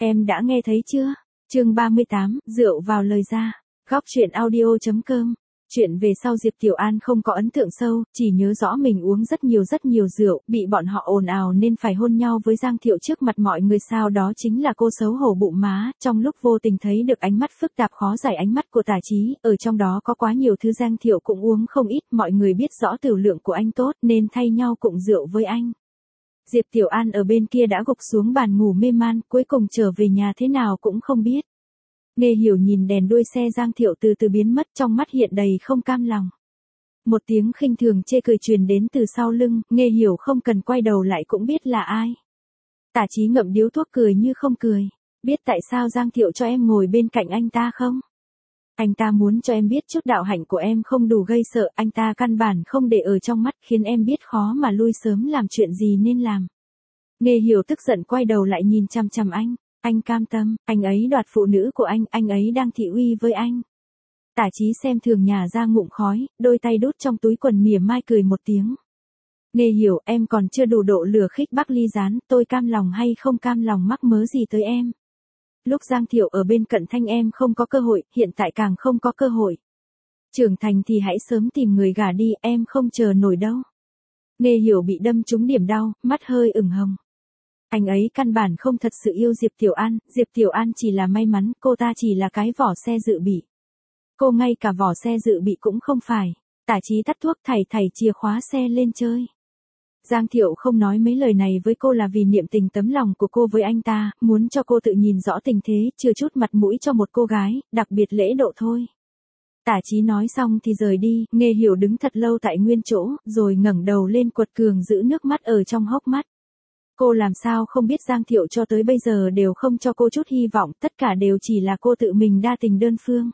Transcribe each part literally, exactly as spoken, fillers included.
Em đã nghe thấy chưa? Chương ba mươi tám, rượu vào lời ra. Góc truyện audio.com. Chuyện về sau Diệp Tiểu An không có ấn tượng sâu, chỉ nhớ rõ mình uống rất nhiều rất nhiều rượu, bị bọn họ ồn ào nên phải hôn nhau với Giang Thiệu trước mặt mọi người, sao đó chính là cô xấu hổ bụng má, trong lúc vô tình thấy được ánh mắt phức tạp khó giải ánh mắt của Tả Chí, ở trong đó có quá nhiều thứ Giang Thiệu cũng uống không ít, mọi người biết rõ tửu lượng của anh tốt nên thay nhau cụng rượu với anh. Diệp Tiểu An ở bên kia đã gục xuống bàn ngủ mê man, cuối cùng trở về nhà thế nào cũng không biết. Nghe Hiểu nhìn đèn đuôi xe Giang Thiệu từ từ biến mất, trong mắt hiện đầy không cam lòng. Một tiếng khinh thường chê cười truyền đến từ sau lưng, Nghe Hiểu không cần quay đầu lại cũng biết là ai. Tả Chí ngậm điếu thuốc cười như không cười. Biết tại sao Giang Thiệu cho em ngồi bên cạnh anh ta không? Anh ta muốn cho em biết chút đạo hạnh của em không đủ gây sợ, anh ta căn bản không để ở trong mắt, khiến em biết khó mà lui sớm làm chuyện gì nên làm. Nghe Hiểu tức giận quay đầu lại nhìn chằm chằm anh. Anh cam tâm, anh ấy đoạt phụ nữ của anh, anh ấy đang thị uy với anh. Tả Chí xem thường nhả ra ngụm khói, đôi tay đút trong túi quần mỉa mai cười một tiếng. Nghe Hiểu, em còn chưa đủ độ lừa khích Bắc Ly Gián, tôi cam lòng hay không cam lòng mắc mớ gì tới em. Lúc Giang Thiệu ở bên cận Thanh em không có cơ hội, hiện tại càng không có cơ hội. Trưởng thành thì hãy sớm tìm người gả đi, em không chờ nổi đâu. Nghe Hiểu bị đâm trúng điểm đau, mắt hơi ửng hồng. Anh ấy căn bản không thật sự yêu Diệp Tiểu An, Diệp Tiểu An chỉ là may mắn, cô ta chỉ là cái vỏ xe dự bị. Cô ngay cả vỏ xe dự bị cũng không phải. Tả Chí tắt thuốc thảy thảy chìa khóa xe lên chơi. Giang Thiệu không nói mấy lời này với cô là vì niệm tình tấm lòng của cô với anh ta, muốn cho cô tự nhìn rõ tình thế, chưa chút mặt mũi cho một cô gái, đặc biệt lễ độ thôi. Tả Chí nói xong thì rời đi, Nghe Hiểu đứng thật lâu tại nguyên chỗ, rồi ngẩng đầu lên quật cường giữ nước mắt ở trong hốc mắt. Cô làm sao không biết Giang Thiệu cho tới bây giờ đều không cho cô chút hy vọng, tất cả đều chỉ là cô tự mình đa tình đơn phương.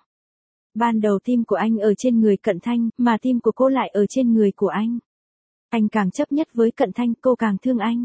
Ban đầu tim của anh ở trên người Cận Thanh, mà tim của cô lại ở trên người của anh. Anh càng chấp nhất với Cận Thanh, cô càng thương anh.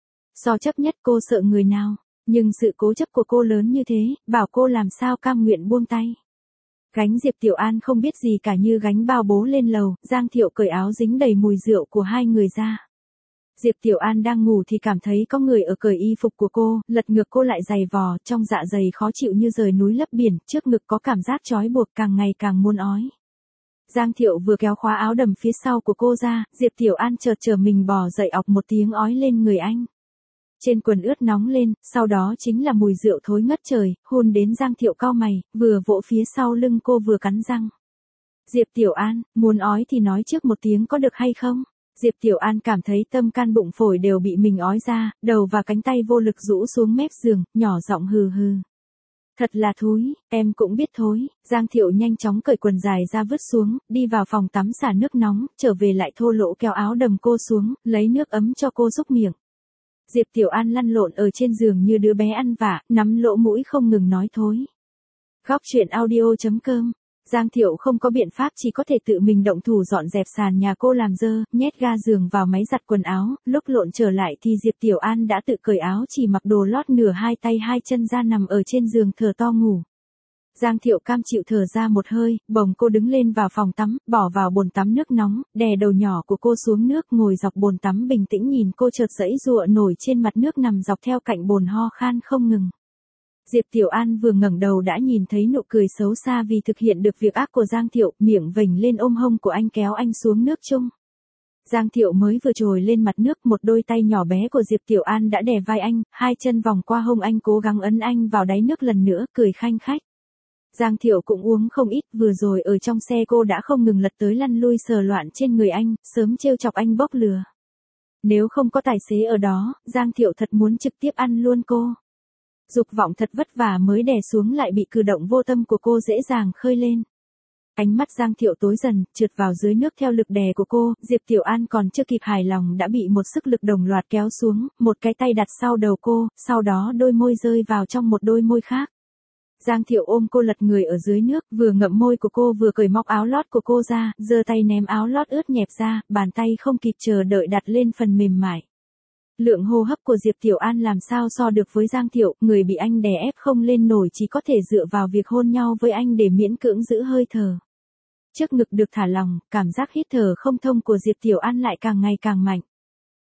So chấp nhất cô sợ người nào, nhưng sự cố chấp của cô lớn như thế, bảo cô làm sao cam nguyện buông tay. Gánh Diệp Tiểu An không biết gì cả như gánh bao bố lên lầu, Giang Thiệu cởi áo dính đầy mùi rượu của hai người ra. Diệp Tiểu An đang ngủ thì cảm thấy có người ở cởi y phục của cô, lật ngược cô lại giày vò, trong dạ dày khó chịu như rời núi lấp biển, trước ngực có cảm giác trói buộc càng ngày càng muốn ói. Giang Thiệu vừa kéo khóa áo đầm phía sau của cô ra, Diệp Tiểu An chợt trở mình bò dậy ọc một tiếng ói lên người anh. Trên quần ướt nóng lên, sau đó chính là mùi rượu thối ngất trời, hôn đến Giang Thiệu cau mày, vừa vỗ phía sau lưng cô vừa cắn răng. Diệp Tiểu An, muốn ói thì nói trước một tiếng có được hay không? Diệp Tiểu An cảm thấy tâm can bụng phổi đều bị mình ói ra, đầu và cánh tay vô lực rũ xuống mép giường, nhỏ giọng hừ hừ. Thật là thối, em cũng biết thối. Giang Thiệu nhanh chóng cởi quần dài ra vứt xuống, đi vào phòng tắm xả nước nóng, trở về lại thô lỗ kéo áo đầm cô xuống, lấy nước ấm cho cô xúc miệng. Diệp Tiểu An lăn lộn ở trên giường như đứa bé ăn vạ, nắm lỗ mũi không ngừng nói thối. Góc truyện audio.com. Giang Thiệu không có biện pháp, chỉ có thể tự mình động thủ dọn dẹp sàn nhà cô làm dơ, nhét ga giường vào máy giặt quần áo, lúc lộn trở lại thì Diệp Tiểu An đã tự cởi áo, chỉ mặc đồ lót nửa hai tay hai chân ra nằm ở trên giường thở to ngủ. Giang Thiệu cam chịu thở ra một hơi, bồng cô đứng lên vào phòng tắm, bỏ vào bồn tắm nước nóng, đè đầu nhỏ của cô xuống nước, ngồi dọc bồn tắm bình tĩnh nhìn cô chợt giãy giụa nổi trên mặt nước nằm dọc theo cạnh bồn ho khan không ngừng. Diệp Tiểu An vừa ngẩng đầu đã nhìn thấy nụ cười xấu xa vì thực hiện được việc ác của Giang Thiệu, miệng vểnh lên ôm hông của anh kéo anh xuống nước chung. Giang Thiệu mới vừa trồi lên mặt nước, một đôi tay nhỏ bé của Diệp Tiểu An đã đè vai anh, hai chân vòng qua hông anh cố gắng ấn anh vào đáy nước lần nữa, cười khanh khách. Giang Thiệu cũng uống không ít, vừa rồi ở trong xe cô đã không ngừng lật tới lăn lui sờ loạn trên người anh, sớm trêu chọc anh bốc lừa. Nếu không có tài xế ở đó, Giang Thiệu thật muốn trực tiếp ăn luôn cô. Dục vọng thật vất vả mới đè xuống lại bị cử động vô tâm của cô dễ dàng khơi lên. Ánh mắt Giang Thiệu tối dần, trượt vào dưới nước theo lực đè của cô, Diệp Tiểu An còn chưa kịp hài lòng đã bị một sức lực đồng loạt kéo xuống, một cái tay đặt sau đầu cô, sau đó đôi môi rơi vào trong một đôi môi khác. Giang Thiệu ôm cô lật người ở dưới nước, vừa ngậm môi của cô vừa cởi móc áo lót của cô ra, giơ tay ném áo lót ướt nhẹp ra, bàn tay không kịp chờ đợi đặt lên phần mềm mại. Lượng hô hấp của Diệp Tiểu An làm sao so được với Giang Thiệu, người bị anh đè ép không lên nổi chỉ có thể dựa vào việc hôn nhau với anh để miễn cưỡng giữ hơi thở. Trước ngực được thả lỏng, cảm giác hít thở không thông của Diệp Tiểu An lại càng ngày càng mạnh.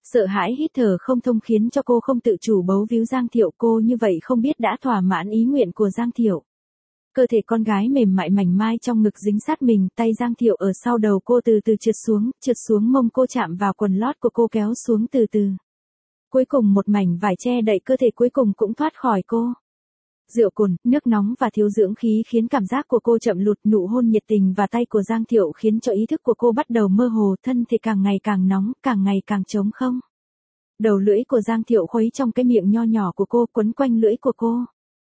Sợ hãi hít thở không thông khiến cho cô không tự chủ bấu víu Giang Thiệu, cô như vậy không biết đã thỏa mãn ý nguyện của Giang Thiệu. Cơ thể con gái mềm mại mảnh mai trong ngực dính sát mình, tay Giang Thiệu ở sau đầu cô từ từ trượt xuống, trượt xuống mông cô chạm vào quần lót của cô kéo xuống từ từ. Cuối cùng một mảnh vải che đậy cơ thể cuối cùng cũng thoát khỏi cô. Rượu cồn, nước nóng và thiếu dưỡng khí khiến cảm giác của cô chậm lụt, nụ hôn nhiệt tình và tay của Giang Thiệu khiến cho ý thức của cô bắt đầu mơ hồ, thân thể càng ngày càng nóng, càng ngày càng trống không. Đầu lưỡi của Giang Thiệu khuấy trong cái miệng nho nhỏ của cô, quấn quanh lưỡi của cô.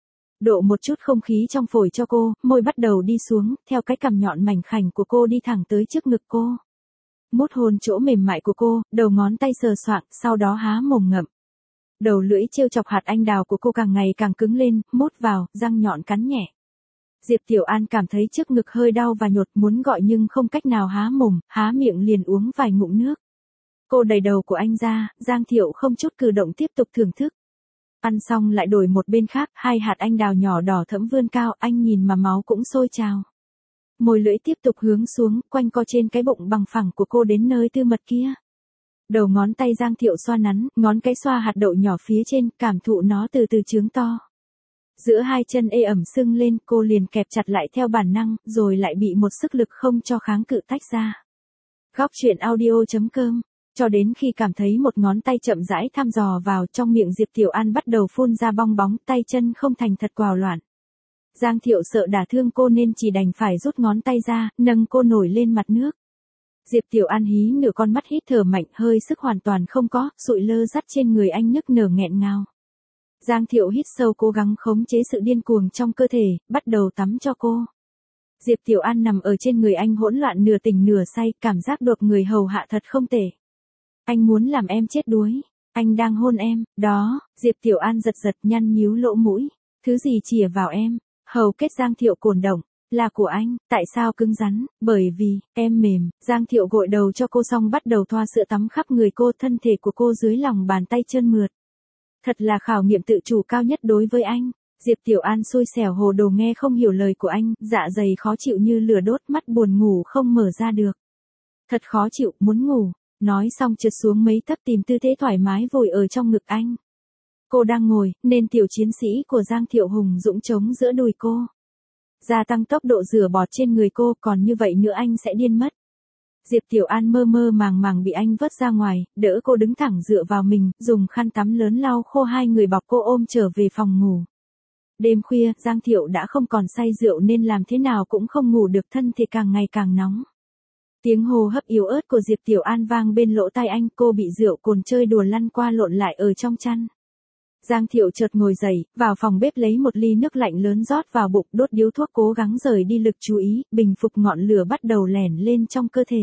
Độ một chút không khí trong phổi cho cô, môi bắt đầu đi xuống, theo cái cằm nhọn mảnh khảnh của cô đi thẳng tới trước ngực cô. Mút hôn chỗ mềm mại của cô, đầu ngón tay sờ soạng, sau đó há mồm ngậm. Đầu lưỡi trêu chọc hạt anh đào của cô càng ngày càng cứng lên, mút vào, răng nhọn cắn nhẹ. Diệp Tiểu An cảm thấy trước ngực hơi đau và nhột, muốn gọi nhưng không cách nào há mồm, há miệng liền uống vài ngụm nước. Cô đẩy đầu của anh ra, Giang Thiệu không chút cử động tiếp tục thưởng thức. Ăn xong lại đổi một bên khác, hai hạt anh đào nhỏ đỏ thẫm vươn cao, anh nhìn mà máu cũng sôi trào. Môi lưỡi tiếp tục hướng xuống, quanh co trên cái bụng bằng phẳng của cô đến nơi tư mật kia. Đầu ngón tay Giang Thiệu xoa nắn, ngón cái xoa hạt đậu nhỏ phía trên, cảm thụ nó từ từ trướng to. Giữa hai chân ê ẩm sưng lên, cô liền kẹp chặt lại theo bản năng, rồi lại bị một sức lực không cho kháng cự tách ra. Góc truyện audio chấm com. Cho đến khi cảm thấy một ngón tay chậm rãi thăm dò vào, trong miệng Diệp Tiểu An bắt đầu phun ra bong bóng, tay chân không thành thật quào loạn. Giang Thiệu sợ đả thương cô nên chỉ đành phải rút ngón tay ra, nâng cô nổi lên mặt nước. Diệp Tiểu An hí nửa con mắt hít thở mạnh, hơi sức hoàn toàn không có, sụi lơ dắt trên người anh nức nở nghẹn ngào. Giang Thiệu hít sâu cố gắng khống chế sự điên cuồng trong cơ thể, bắt đầu tắm cho cô. Diệp Tiểu An nằm ở trên người anh hỗn loạn nửa tỉnh nửa say, cảm giác được người hầu hạ thật không tệ. Anh muốn làm em chết đuối. Anh đang hôn em, đó, Diệp Tiểu An giật giật nhăn nhíu lỗ mũi. Thứ gì chìa vào em? Hầu kết Giang Thiệu cồn động. Là của anh, tại sao cứng rắn? Bởi vì, em mềm. Giang Thiệu gội đầu cho cô xong bắt đầu thoa sữa tắm khắp người cô, thân thể của cô dưới lòng bàn tay trơn mượt. Thật là khảo nghiệm tự chủ cao nhất đối với anh. Diệp Tiểu An xui xẻo hồ đồ nghe không hiểu lời của anh, dạ dày khó chịu như lửa đốt, mắt buồn ngủ không mở ra được. Thật khó chịu, muốn ngủ. Nói xong trượt xuống mấy tấc tìm tư thế thoải mái vùi ở trong ngực anh. Cô đang ngồi, nên tiểu chiến sĩ của Giang Thiệu hùng dũng chống giữa đùi cô. Gia tăng tốc độ rửa bọt trên người cô, còn như vậy nữa anh sẽ điên mất. Diệp Tiểu An mơ mơ màng màng bị anh vớt ra ngoài, đỡ cô đứng thẳng dựa vào mình, dùng khăn tắm lớn lau khô hai người bọc cô ôm trở về phòng ngủ. Đêm khuya, Giang Thiệu đã không còn say rượu nên làm thế nào cũng không ngủ được, thân thể càng ngày càng nóng. Tiếng hô hấp yếu ớt của Diệp Tiểu An vang bên lỗ tai anh, cô bị rượu cồn chơi đùa lăn qua lộn lại ở trong chăn. Giang Thiệu chợt ngồi dậy, vào phòng bếp lấy một ly nước lạnh lớn rót vào bụng, đốt điếu thuốc cố gắng rời đi lực chú ý, bình phục ngọn lửa bắt đầu lẻn lên trong cơ thể.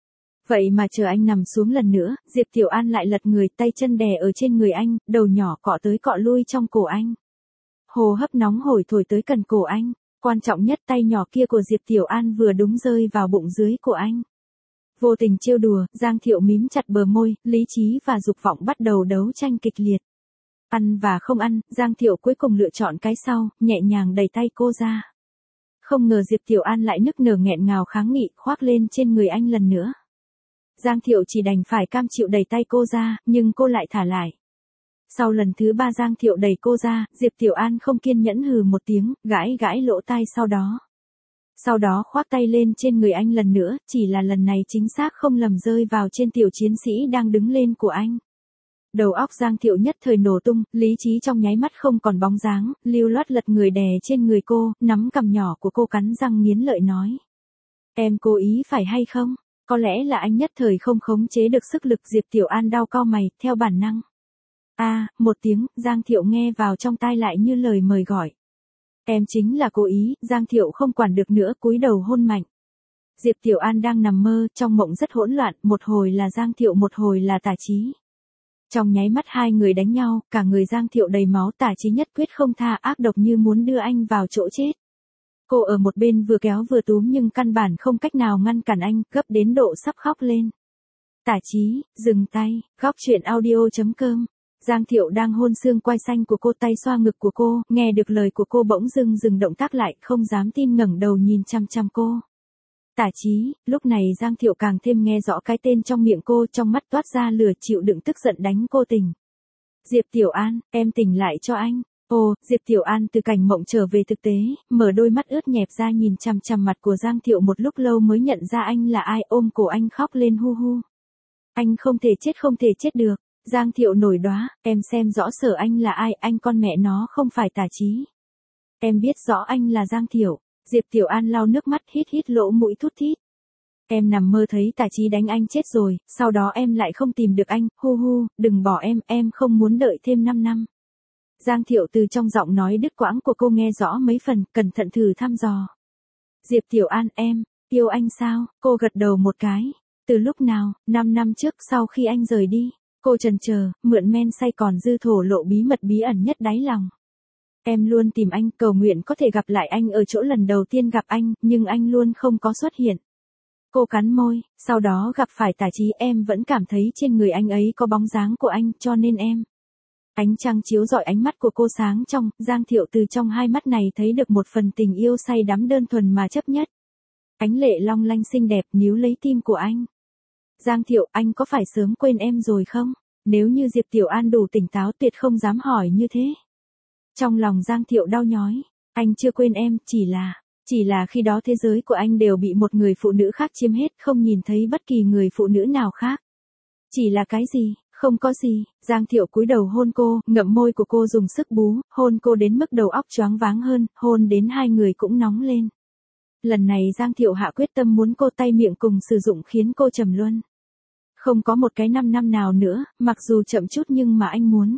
Vậy mà chờ anh nằm xuống lần nữa, Diệp Tiểu An lại lật người, tay chân đè ở trên người anh, đầu nhỏ cọ tới cọ lui trong cổ anh. Hô hấp nóng hổi thổi tới cần cổ anh. Quan trọng nhất, tay nhỏ kia của Diệp Tiểu An vừa đúng rơi vào bụng dưới của anh. Vô tình trêu đùa, Giang Thiệu mím chặt bờ môi, lý trí và dục vọng bắt đầu đấu tranh kịch liệt. Ăn và không ăn, Giang Thiệu cuối cùng lựa chọn cái sau, nhẹ nhàng đẩy tay cô ra. Không ngờ Diệp Tiểu An lại nức nở nghẹn ngào kháng nghị, khoác lên trên người anh lần nữa. Giang Thiệu chỉ đành phải cam chịu đẩy tay cô ra, nhưng cô lại thả lại. Sau lần thứ ba Giang Thiệu đẩy cô ra, Diệp Tiểu An không kiên nhẫn hừ một tiếng, gãi gãi lỗ tai sau đó. Sau đó khoác tay lên trên người anh lần nữa, chỉ là lần này chính xác không lầm rơi vào trên tiểu chiến sĩ đang đứng lên của anh. Đầu óc Giang Thiệu nhất thời nổ tung, lý trí trong nháy mắt không còn bóng dáng, lưu loát lật người đè trên người cô, nắm cằm nhỏ của cô cắn răng nghiến lợi nói. Em cố ý phải hay không? Có lẽ là anh nhất thời không khống chế được sức lực. Diệp Tiểu An đau cau mày, theo bản năng. A, à, một tiếng, Giang Thiệu nghe vào trong tai lại như lời mời gọi. Em chính là cố ý, Giang Thiệu không quản được nữa, cúi đầu hôn mạnh. Diệp Tiểu An đang nằm mơ, trong mộng rất hỗn loạn, một hồi là Giang Thiệu một hồi là Tả Chí. Trong nháy mắt hai người đánh nhau, cả người Giang Thiệu đầy máu, Tả Chí nhất quyết không tha, ác độc như muốn đưa anh vào chỗ chết. Cô ở một bên vừa kéo vừa túm nhưng căn bản không cách nào ngăn cản anh, gấp đến độ sắp khóc lên. Tả Chí, dừng tay. Góc truyện audio chấm com. Giang Thiệu đang hôn xương quai xanh của cô, tay xoa ngực của cô, nghe được lời của cô bỗng dưng dừng động tác lại, không dám tin ngẩng đầu nhìn chăm chăm cô. Tả Chí, lúc này Giang Thiệu càng thêm nghe rõ cái tên trong miệng cô, trong mắt toát ra lửa chịu đựng tức giận đánh cô tỉnh. Diệp Tiểu An, em tỉnh lại cho anh. Ồ, Diệp Tiểu An từ cảnh mộng trở về thực tế, mở đôi mắt ướt nhẹp ra nhìn chằm chằm mặt của Giang Thiệu một lúc lâu mới nhận ra anh là ai, ôm cổ anh khóc lên hu hu. Anh không thể chết, không thể chết được. Giang Thiệu nổi đoá, em xem rõ sở anh là ai, anh con mẹ nó không phải Tả Chí. Em biết rõ anh là Giang Thiệu. Diệp Tiểu An lau nước mắt, hít hít lỗ mũi thút thít. Em nằm mơ thấy Tả Chí đánh anh chết rồi, sau đó em lại không tìm được anh, hu hu, đừng bỏ em, em không muốn đợi thêm năm năm. Giang Thiệu từ trong giọng nói đứt quãng của cô nghe rõ mấy phần, cẩn thận thử thăm dò. Diệp Tiểu An, em, yêu anh sao? Cô gật đầu một cái. Từ lúc nào? Năm năm trước sau khi anh rời đi. Cô chần chờ, mượn men say còn dư thổ lộ bí mật bí ẩn nhất đáy lòng. Em luôn tìm anh, cầu nguyện có thể gặp lại anh ở chỗ lần đầu tiên gặp anh, nhưng anh luôn không có xuất hiện. Cô cắn môi, sau đó gặp phải Tả Chí, em vẫn cảm thấy trên người anh ấy có bóng dáng của anh, cho nên em. Ánh trăng chiếu rọi ánh mắt của cô sáng trong, Giang Thiệu từ trong hai mắt này thấy được một phần tình yêu say đắm đơn thuần mà chấp nhất. Ánh lệ long lanh xinh đẹp níu lấy tim của anh. Giang Thiệu, anh có phải sớm quên em rồi không? Nếu như Diệp Tiểu An đủ tỉnh táo tuyệt không dám hỏi như thế. Trong lòng Giang Thiệu đau nhói, anh chưa quên em, chỉ là, chỉ là khi đó thế giới của anh đều bị một người phụ nữ khác chiếm hết, không nhìn thấy bất kỳ người phụ nữ nào khác. Chỉ là cái gì? Không có gì. Giang Thiệu cúi đầu hôn cô, ngậm môi của cô dùng sức bú, hôn cô đến mức đầu óc choáng váng hơn, hôn đến hai người cũng nóng lên. Lần này Giang Thiệu hạ quyết tâm muốn cô tay miệng cùng sử dụng khiến cô trầm luân. Không có một cái năm năm nào nữa, mặc dù chậm chút nhưng mà anh muốn.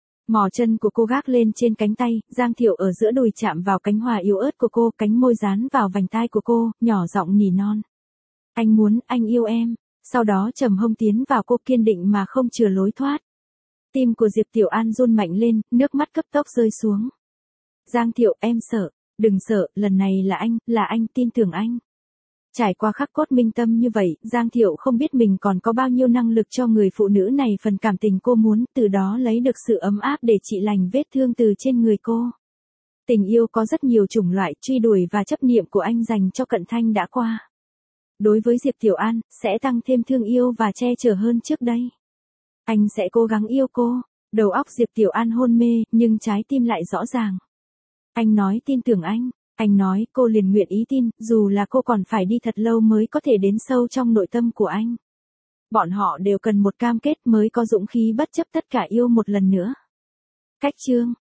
Mỏ chân của cô gác lên trên cánh tay, Giang Thiệu ở giữa đùi chạm vào cánh hoa yếu ớt của cô, cánh môi dán vào vành tai của cô, nhỏ giọng nỉ non. Anh muốn, anh yêu em. Sau đó trầm hông tiến vào cô, kiên định mà không chừa lối thoát. Tim của Diệp Tiểu An run mạnh lên, nước mắt cấp tốc rơi xuống. Giang Thiệu, em sợ. Đừng sợ, lần này là anh, là anh, tin tưởng anh. Trải qua khắc cốt minh tâm như vậy, Giang Thiệu không biết mình còn có bao nhiêu năng lực cho người phụ nữ này phần cảm tình cô muốn, từ đó lấy được sự ấm áp để trị lành vết thương từ trên người cô. Tình yêu có rất nhiều chủng loại, truy đuổi và chấp niệm của anh dành cho Cận Thanh đã qua. Đối với Diệp Tiểu An, sẽ tăng thêm thương yêu và che chở hơn trước đây. Anh sẽ cố gắng yêu cô. Đầu óc Diệp Tiểu An hôn mê, nhưng trái tim lại rõ ràng. Anh nói tin tưởng anh. Anh nói, cô liền nguyện ý tin, dù là cô còn phải đi thật lâu mới có thể đến sâu trong nội tâm của anh. Bọn họ đều cần một cam kết mới có dũng khí bất chấp tất cả yêu một lần nữa. Cách chương